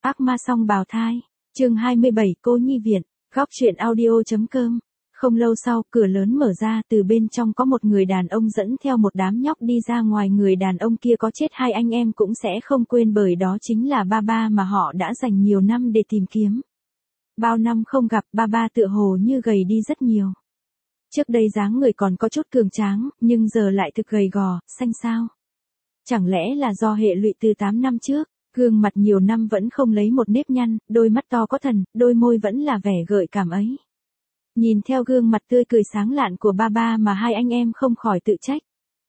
Ác ma song bào thai. Chương 27 Cô nhi viện. Góc truyện audio.com. Không lâu sau, cửa lớn mở ra, từ bên trong có một người đàn ông dẫn theo một đám nhóc đi ra ngoài. Người đàn ông kia có chết hai anh em cũng sẽ không quên, bởi đó chính là ba mà họ đã dành nhiều năm để tìm kiếm. Bao năm không gặp, ba tựa hồ như gầy đi rất nhiều. Trước đây dáng người còn có chút cường tráng, nhưng giờ lại thực gầy gò, xanh xao. Chẳng lẽ là do hệ lụy từ 8 năm trước? Gương mặt nhiều năm vẫn không lấy một nếp nhăn, đôi mắt to có thần, đôi môi vẫn là vẻ gợi cảm ấy. Nhìn theo gương mặt tươi cười sáng lạn của ba mà hai anh em không khỏi tự trách.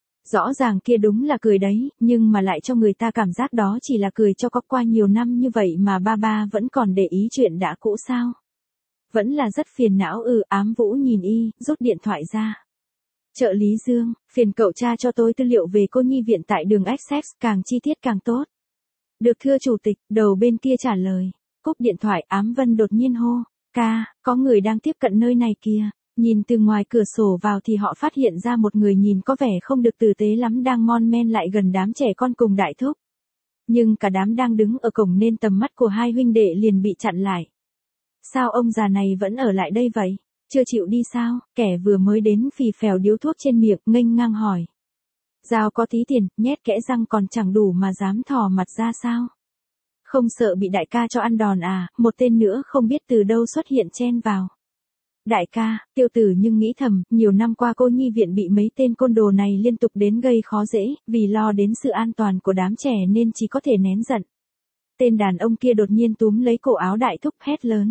Rõ ràng kia đúng là cười đấy, nhưng mà lại cho người ta cảm giác đó chỉ là cười cho có qua nhiều năm như vậy mà ba vẫn còn để ý chuyện đã cũ sao. Vẫn là rất phiền não. Ám Vũ nhìn y, rút điện thoại ra. Trợ lý Dương, phiền cậu tra cho tôi tư liệu về cô nhi viện tại đường Essex, càng chi tiết càng tốt. Được thưa chủ tịch, đầu bên kia trả lời. Cúp điện thoại, Ám Vân đột nhiên hô. Ca, có người đang tiếp cận nơi này kìa. Nhìn từ ngoài cửa sổ vào thì họ phát hiện ra một người nhìn có vẻ không được tử tế lắm đang mon men lại gần đám trẻ con cùng đại thúc. Nhưng cả đám đang đứng ở cổng nên tầm mắt của hai huynh đệ liền bị chặn lại. Sao ông già này vẫn ở lại đây vậy? Chưa chịu đi sao? Kẻ vừa mới đến phì phèo điếu thuốc trên miệng, nghênh ngang hỏi. Giao có tí tiền, nhét kẽ răng còn chẳng đủ mà dám thò mặt ra sao? Không sợ bị đại ca cho ăn đòn à? Một tên nữa không biết từ đâu xuất hiện chen vào. Đại ca, Tiêu Tử nhưng nghĩ thầm, nhiều năm qua cô nhi viện bị mấy tên côn đồ này liên tục đến gây khó dễ, vì lo đến sự an toàn của đám trẻ nên chỉ có thể nén giận. Tên đàn ông kia đột nhiên túm lấy cổ áo đại thúc hét lớn.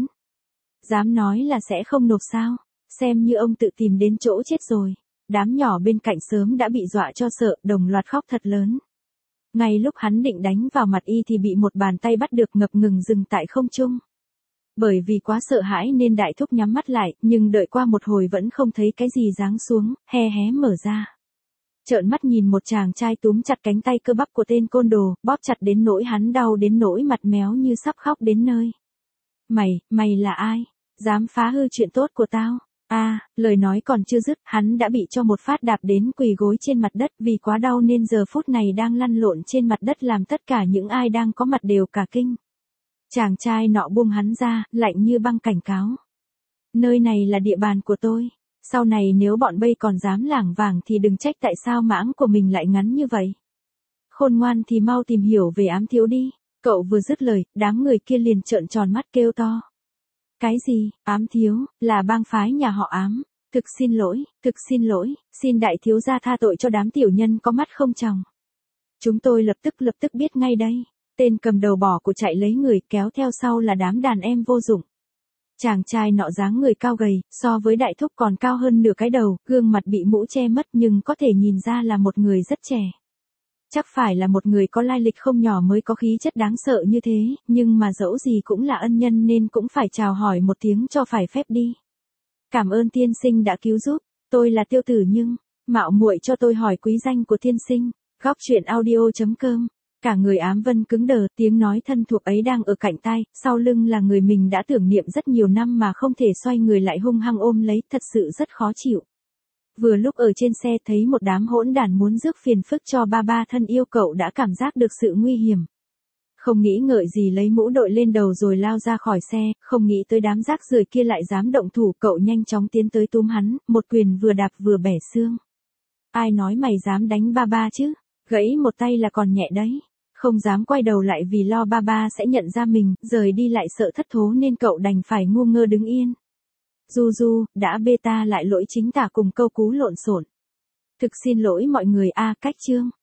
Dám nói là sẽ không nộp sao? Xem như ông tự tìm đến chỗ chết rồi. Đám nhỏ bên cạnh sớm đã bị dọa cho sợ, đồng loạt khóc thật lớn. Ngay lúc hắn định đánh vào mặt y thì bị một bàn tay bắt được, ngập ngừng dừng tại không trung. Bởi vì quá sợ hãi nên đại thúc nhắm mắt lại, nhưng đợi qua một hồi vẫn không thấy cái gì giáng xuống, hé mở ra. Trợn mắt nhìn một chàng trai túm chặt cánh tay cơ bắp của tên côn đồ, bóp chặt đến nỗi hắn đau đến nỗi mặt méo như sắp khóc đến nơi. Mày là ai? Dám phá hư chuyện tốt của tao? Lời nói còn chưa dứt, hắn đã bị cho một phát đạp đến quỳ gối trên mặt đất, vì quá đau nên giờ phút này đang lăn lộn trên mặt đất làm tất cả những ai đang có mặt đều cả kinh. Chàng trai nọ buông hắn ra, lạnh như băng cảnh cáo. Nơi này là địa bàn của tôi. Sau này nếu bọn bây còn dám lảng vảng thì đừng trách tại sao mãng của mình lại ngắn như vậy. Khôn ngoan thì mau tìm hiểu về Ám thiếu đi. Cậu vừa dứt lời, đám người kia liền trợn tròn mắt kêu to. Cái gì? Ám thiếu, là bang phái nhà họ Ám. Thực xin lỗi, xin đại thiếu gia tha tội cho đám tiểu nhân có mắt không tròng. Chúng tôi lập tức biết ngay đây. Tên cầm đầu bỏ của chạy lấy người, kéo theo sau là đám đàn em vô dụng. Chàng trai nọ dáng người cao gầy, so với đại thúc còn cao hơn nửa cái đầu, gương mặt bị mũ che mất nhưng có thể nhìn ra là một người rất trẻ. Chắc phải là một người có lai lịch không nhỏ mới có khí chất đáng sợ như thế, nhưng mà dẫu gì cũng là ân nhân nên cũng phải chào hỏi một tiếng cho phải phép đi. Cảm ơn tiên sinh đã cứu giúp, tôi là Tiêu Tử nhưng, mạo muội cho tôi hỏi quý danh của tiên sinh. Góc truyện audio.com. Cả người Ám Vân cứng đờ, tiếng nói thân thuộc ấy đang ở cạnh tai, sau lưng là người mình đã tưởng niệm rất nhiều năm mà không thể xoay người lại hung hăng ôm lấy, thật sự rất khó chịu. Vừa lúc ở trên xe thấy một đám hỗn đản muốn rước phiền phức cho ba thân yêu, cậu đã cảm giác được sự nguy hiểm. Không nghĩ ngợi gì lấy mũ đội lên đầu rồi lao ra khỏi xe, không nghĩ tới đám rác rưởi kia lại dám động thủ, cậu nhanh chóng tiến tới túm hắn, một quyền vừa đạp vừa bẻ xương. Ai nói mày dám đánh ba chứ? Gãy một tay là còn nhẹ đấy. Không dám quay đầu lại vì lo ba sẽ nhận ra mình, rời đi lại sợ thất thố nên cậu đành phải ngu ngơ đứng yên. Đã bê ta lại lỗi chính tả cùng câu cú lộn xộn. Thực xin lỗi mọi người. Cách chương.